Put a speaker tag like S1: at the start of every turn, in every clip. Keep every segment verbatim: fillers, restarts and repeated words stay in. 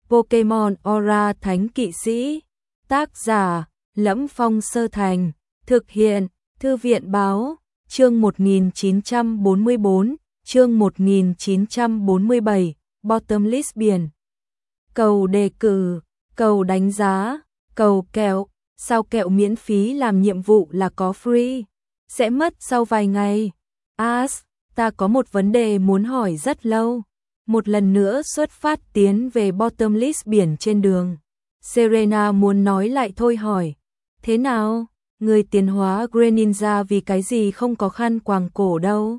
S1: Pokemon Aura Thánh Kỵ Sĩ. Tác giả: Lẫm Phong Sơ Thành. Thực hiện: Thư viện Báo. Chương một nghìn chín trăm bốn mươi bốn, chương một nghìn chín trăm bốn mươi bảy, Bottomless biển. Cầu đề cử, cầu đánh giá, cầu kẹo. Sao kẹo miễn phí làm nhiệm vụ là có free? Sẽ mất sau vài ngày. As, ta có một vấn đề muốn hỏi rất lâu. Một lần nữa xuất phát tiến về Bottomless biển trên đường. Serena muốn nói lại thôi hỏi. Thế nào? Người tiến hóa Greninja vì cái gì không có khăn quàng cổ đâu?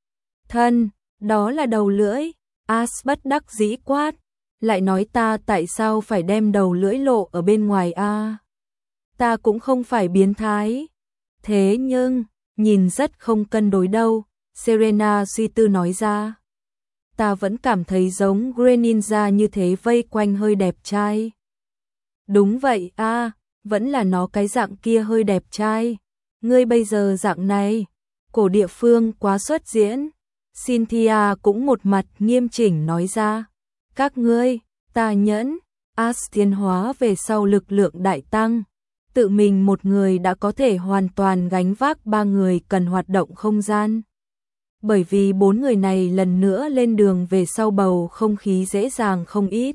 S1: Thân, đó là đầu lưỡi. As bất đắc dĩ quát. Lại nói ta tại sao phải đem đầu lưỡi lộ ở bên ngoài a? À? Ta cũng không phải biến thái. Thế nhưng, nhìn rất không cân đối đâu, Serena suy tư nói ra. Ta vẫn cảm thấy giống Greninja như thế vây quanh hơi đẹp trai. Đúng vậy a, à, vẫn là nó cái dạng kia hơi đẹp trai. Ngươi bây giờ dạng này, cổ địa phương quá xuất diễn. Cynthia cũng một mặt nghiêm chỉnh nói ra. Các ngươi, ta nhẫn, As tiến hóa về sau lực lượng đại tăng. Tự mình một người đã có thể hoàn toàn gánh vác ba người cần hoạt động không gian. Bởi vì bốn người này lần nữa lên đường về sau bầu không khí dễ dàng không ít.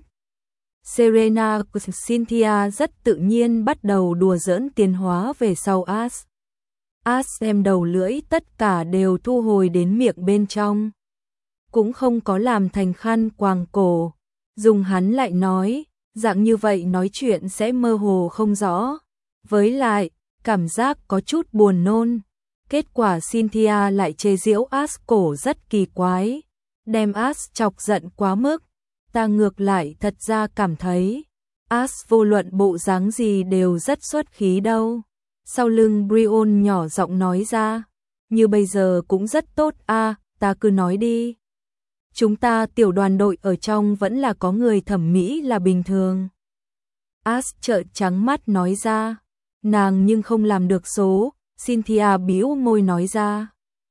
S1: Serena và Cynthia rất tự nhiên bắt đầu đùa giỡn tiến hóa về sau As. As đem đầu lưỡi tất cả đều thu hồi đến miệng bên trong. Cũng không có làm thành khăn quàng cổ. Dùng hắn lại nói, dạng như vậy nói chuyện sẽ mơ hồ không rõ. Với lại, cảm giác có chút buồn nôn. Kết quả Cynthia lại chê giễu As cổ rất kỳ quái. Đem As chọc giận quá mức. Ta ngược lại thật ra cảm thấy As vô luận bộ dáng gì đều rất xuất khí đâu. Sau lưng Brion nhỏ giọng nói ra. Như bây giờ cũng rất tốt a, à, ta cứ nói đi. Chúng ta tiểu đoàn đội ở trong vẫn là có người thẩm mỹ là bình thường. As trợn trắng mắt nói ra. Nàng nhưng không làm được số, Cynthia bĩu môi nói ra.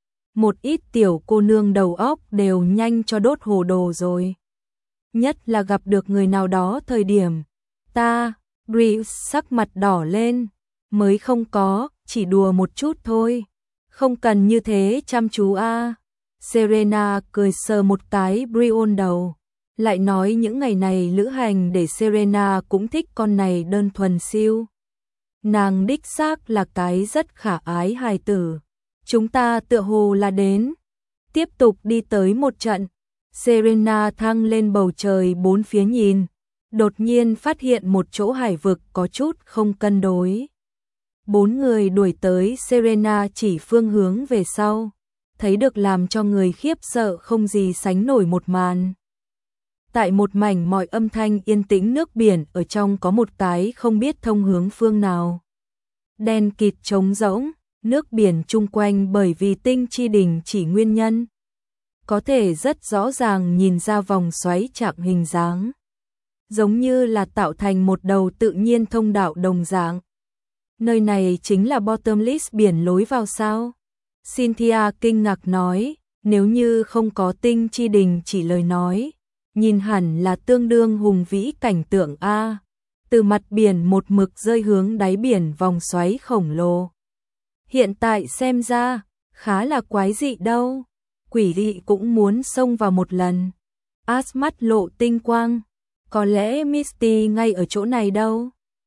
S1: Một ít tiểu cô nương đầu óc đều nhanh cho đốt hồ đồ rồi. Nhất là gặp được người nào đó thời điểm. Ta, Bruce sắc mặt đỏ lên. Mới không có, chỉ đùa một chút thôi. Không cần như thế chăm chú a. À. Serena cười sờ một cái Brion đầu. Lại nói những ngày này lữ hành để Serena cũng thích con này đơn thuần siêu. Nàng đích xác là cái rất khả ái hài tử. Chúng ta tựa hồ là đến. Tiếp tục đi tới một trận. Serena thăng lên bầu trời bốn phía nhìn. Đột nhiên phát hiện một chỗ hải vực có chút không cân đối. Bốn người đuổi tới Serena chỉ phương hướng về sau. Thấy được làm cho người khiếp sợ không gì sánh nổi một màn. Tại một mảnh mọi âm thanh yên tĩnh nước biển ở trong có một cái không biết thông hướng phương nào. Đen kịt trống rỗng, nước biển chung quanh bởi vì tinh chi đỉnh chỉ nguyên nhân. Có thể rất rõ ràng nhìn ra vòng xoáy trạng hình dáng. Giống như là tạo thành một đầu tự nhiên thông đạo đồng dạng. Nơi này chính là Bottomless biển lối vào sao? Cynthia kinh ngạc nói, nếu như không có tinh chi đỉnh chỉ lời nói. Nhìn hẳn là tương đương hùng vĩ cảnh tượng a. Từ mặt biển một mực rơi hướng đáy biển vòng xoáy khổng lồ. Hiện tại xem ra, khá là quái dị đâu. Quỷ dị cũng muốn xông vào một lần. As mắt lộ tinh quang. Có lẽ Misty ngay ở chỗ này đâu.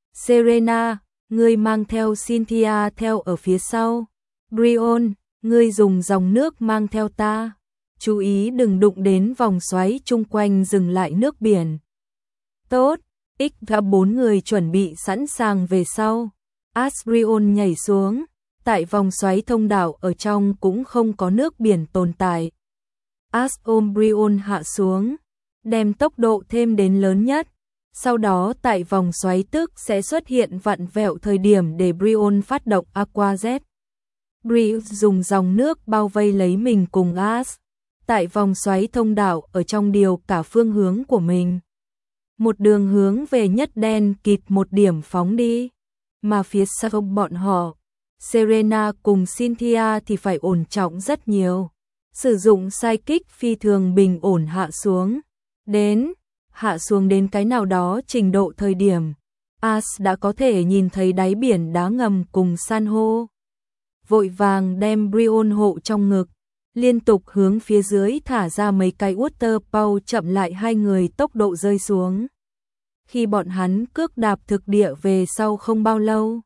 S1: Serena, ngươi mang theo Cynthia theo ở phía sau. Brion, ngươi dùng dòng nước mang theo ta. Chú ý đừng đụng đến vòng xoáy chung quanh dừng lại nước biển. Tốt, X đã bốn người chuẩn bị sẵn sàng về sau. Asbrion nhảy xuống, tại vòng xoáy thông đạo ở trong cũng không có nước biển tồn tại. As ôm Brion hạ xuống, đem tốc độ thêm đến lớn nhất. Sau đó tại vòng xoáy tức sẽ xuất hiện vặn vẹo thời điểm để Brion phát động Aqua Jet. Brion dùng dòng nước bao vây lấy mình cùng As. Tại vòng xoáy thông đạo ở trong điều cả phương hướng của mình. Một đường hướng về nhất đen kịt một điểm phóng đi. Mà phía sau bọn họ, Serena cùng Cynthia thì phải ổn trọng rất nhiều. Sử dụng sai kích phi thường bình ổn hạ xuống. Đến, hạ xuống đến cái nào đó trình độ thời điểm, As đã có thể nhìn thấy đáy biển đá ngầm cùng san hô. Vội vàng đem Brion hộ trong ngực, liên tục hướng phía dưới thả ra mấy cái water pow chậm lại hai người tốc độ rơi xuống. Khi bọn hắn cước đạp thực địa về sau không bao lâu,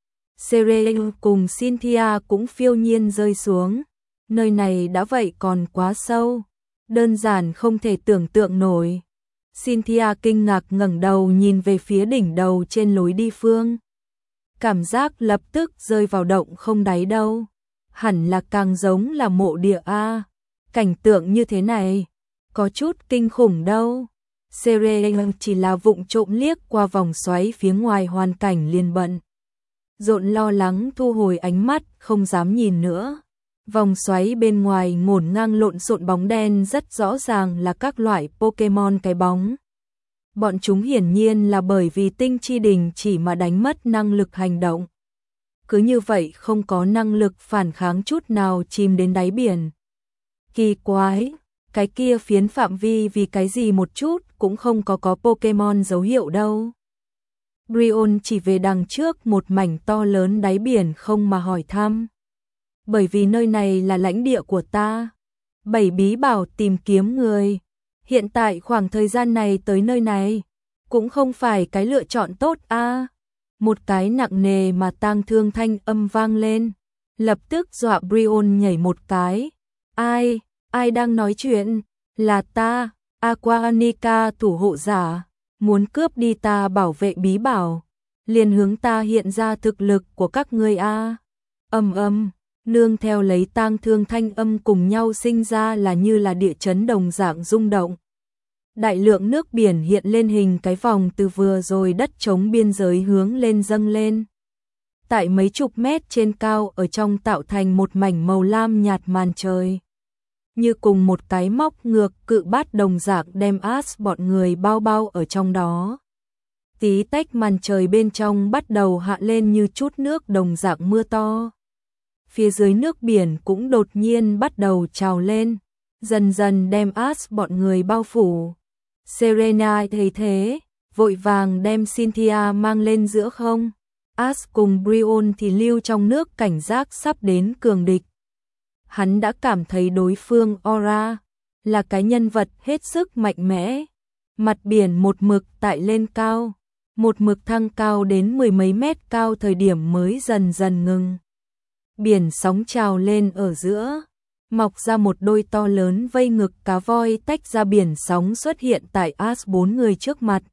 S1: Serena cùng Cynthia cũng phiêu nhiên rơi xuống. Nơi này đã vậy còn quá sâu, đơn giản không thể tưởng tượng nổi. Cynthia kinh ngạc ngẩng đầu nhìn về phía đỉnh đầu trên lối đi phương. Cảm giác lập tức rơi vào động không đáy đâu. Hẳn là càng giống là mộ địa a. Cảnh tượng như thế này, có chút kinh khủng đâu. Serena chỉ là vụng trộm liếc qua vòng xoáy phía ngoài hoàn cảnh liền bận rộn lo lắng thu hồi ánh mắt, không dám nhìn nữa. Vòng xoáy bên ngoài ngổn ngang lộn xộn bóng đen rất rõ ràng là các loại Pokemon cái bóng. Bọn chúng hiển nhiên là bởi vì tinh chi đình chỉ mà đánh mất năng lực hành động. Cứ như vậy không có năng lực phản kháng chút nào chìm đến đáy biển. Kỳ quái, cái kia phiến phạm vi vì cái gì một chút cũng không có có Pokemon dấu hiệu đâu. Brion chỉ về đằng trước một mảnh to lớn đáy biển không mà hỏi thăm. Bởi vì nơi này là lãnh địa của ta. Bảy bí bảo tìm kiếm người. Hiện tại khoảng thời gian này tới nơi này cũng không phải cái lựa chọn tốt a. À. Một cái nặng nề mà tang thương thanh âm vang lên, lập tức dọa Brion nhảy một cái. Ai, ai đang nói chuyện? Là ta, Aquanica thủ hộ giả, muốn cướp đi ta bảo vệ bí bảo, liền hướng ta hiện ra thực lực của các ngươi a. Âm âm, nương theo lấy tang thương thanh âm cùng nhau sinh ra là như là địa chấn đồng dạng rung động. Đại lượng nước biển hiện lên hình cái vòng từ vừa rồi đất trống biên giới hướng lên dâng lên. Tại mấy chục mét trên cao ở trong tạo thành một mảnh màu lam nhạt màn trời. Như cùng một cái móc ngược cự bát đồng dạng đem As bọn người bao bao ở trong đó. Tí tách màn trời bên trong bắt đầu hạ lên như chút nước đồng dạng mưa to. Phía dưới nước biển cũng đột nhiên bắt đầu trào lên, dần dần đem As bọn người bao phủ. Serena thấy thế, vội vàng đem Cynthia mang lên giữa không. As cùng Brion thì lưu trong nước cảnh giác sắp đến cường địch. Hắn đã cảm thấy đối phương Aura là cái nhân vật hết sức mạnh mẽ. Mặt biển một mực tại lên cao, một mực thăng cao đến mười mấy mét cao thời điểm mới dần dần ngừng. Biển sóng trào lên ở giữa, mọc ra một đôi to lớn vây ngực cá voi tách ra biển sóng xuất hiện tại As bốn người trước mặt.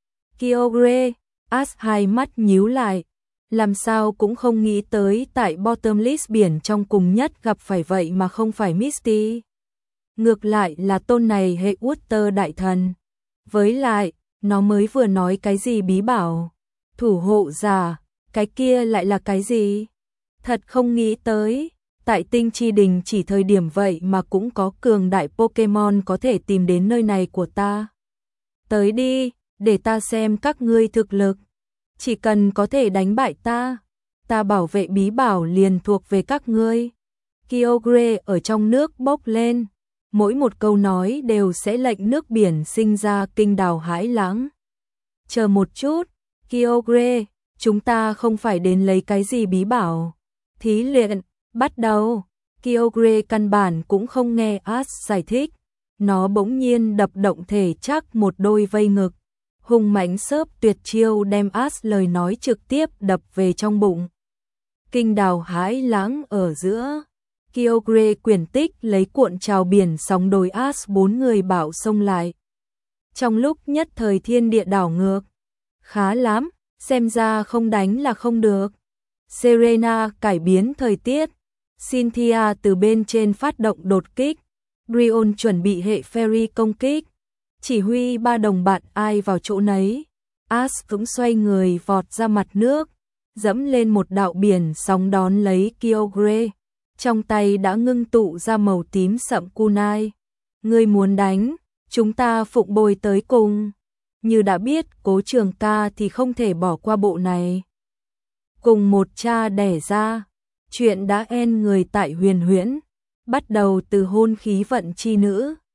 S1: Kyogre, As hai mắt nhíu lại, làm sao cũng không nghĩ tới tại Bottomless biển trong cùng nhất gặp phải vậy mà không phải Misty. Ngược lại là tôn này hệ Water đại thần. Với lại, nó mới vừa nói cái gì bí bảo, thủ hộ giả, cái kia lại là cái gì? Thật không nghĩ tới, tại tinh chi đình chỉ thời điểm vậy mà cũng có cường đại Pokemon có thể tìm đến nơi này của ta. Tới đi, để ta xem các ngươi thực lực. Chỉ cần có thể đánh bại ta, ta bảo vệ bí bảo liền thuộc về các ngươi. Kyogre ở trong nước bốc lên, mỗi một câu nói đều sẽ lệnh nước biển sinh ra kinh đào hãi lãng. Chờ một chút, Kyogre, chúng ta không phải đến lấy cái gì bí bảo. Thí luyện, bắt đầu. Kyogre căn bản cũng không nghe As giải thích. Nó bỗng nhiên đập động thể chắc một đôi vây ngực. Hùng mãnh xớp tuyệt chiêu đem As lời nói trực tiếp đập về trong bụng. Kinh đào hãi lãng ở giữa. Kyogre quyển tích lấy cuộn trào biển sóng đồi As bốn người bảo xông lại. Trong lúc nhất thời thiên địa đảo ngược. Khá lắm, xem ra không đánh là không được. Serena cải biến thời tiết. Cynthia từ bên trên phát động đột kích. Brion chuẩn bị hệ Fairy công kích. Chỉ huy ba đồng bạn ai vào chỗ nấy. As cũng xoay người vọt ra mặt nước, dẫm lên một đạo biển sóng đón lấy Kyogre. Trong tay đã ngưng tụ ra màu tím sậm kunai. Ngươi muốn đánh, chúng ta phụng bồi tới cùng. Như đã biết Cố Trường Ca thì không thể bỏ qua bộ này. Cùng một cha đẻ ra, chuyện đã en người tại huyền huyễn, bắt đầu từ hôn khí vận chi nữ.